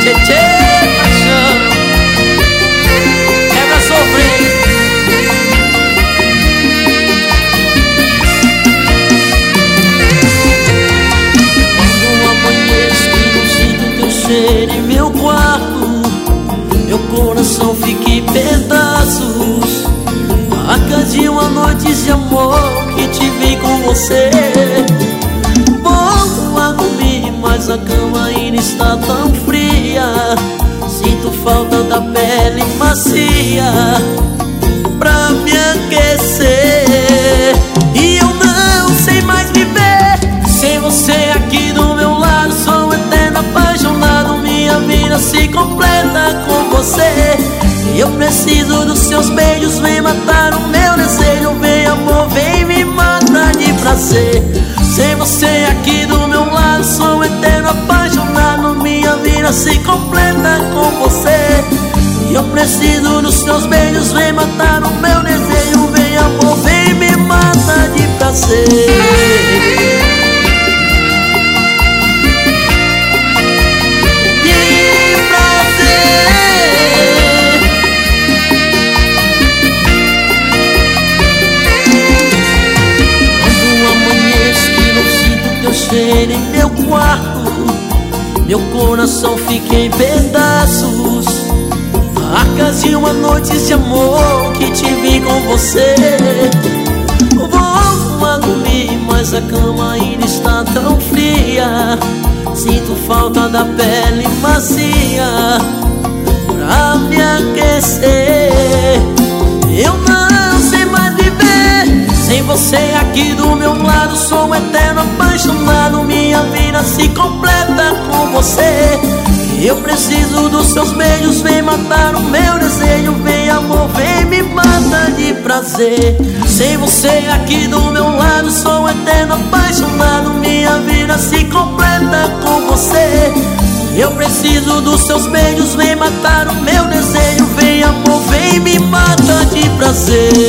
tchê, tchê, paixão. É pra sofrer. Quando amanheço e não sinto teu cheiro em meu quarto, meu coração fica em pedaços. Marcas de uma noite de amor que tive com você. Volto a dormir, mas a cama ainda está tão fria. Sinto falta da pele macia pra me aquecer. E eu não sei mais viver sem você aqui do meu lado. Sou um eterno apaixonado, minha vida se completa com você. Eu preciso dos seus beijos, vem matar o meu desejo. Vem amor, vem me matar de prazer. Sem você aqui do meu lado, sou um eterno apaixonado, minha vida se completa com você. Eu preciso dos seus beijos, vem matar o meu desejo. Vem amor, vem me matar de prazer. Cheiro em meu quarto, meu coração fica em pedaços. Marcas de uma noite de amor que tive com você. Vou a dormir, mas a cama ainda está tão fria. Sinto falta da pele macia pra me aquecer. Eu não sei mais viver sem você aqui do meu lado. Sou um eterno apaixonado, minha vida se completa com você. Eu preciso dos seus beijos, vem matar o meu desejo. Vem amor, vem me matar de prazer. Sem você aqui do meu lado, sou um eterno apaixonado, minha vida se completa com você. Eu preciso dos seus beijos, vem matar o meu desejo. Vem amor, vem me matar de prazer.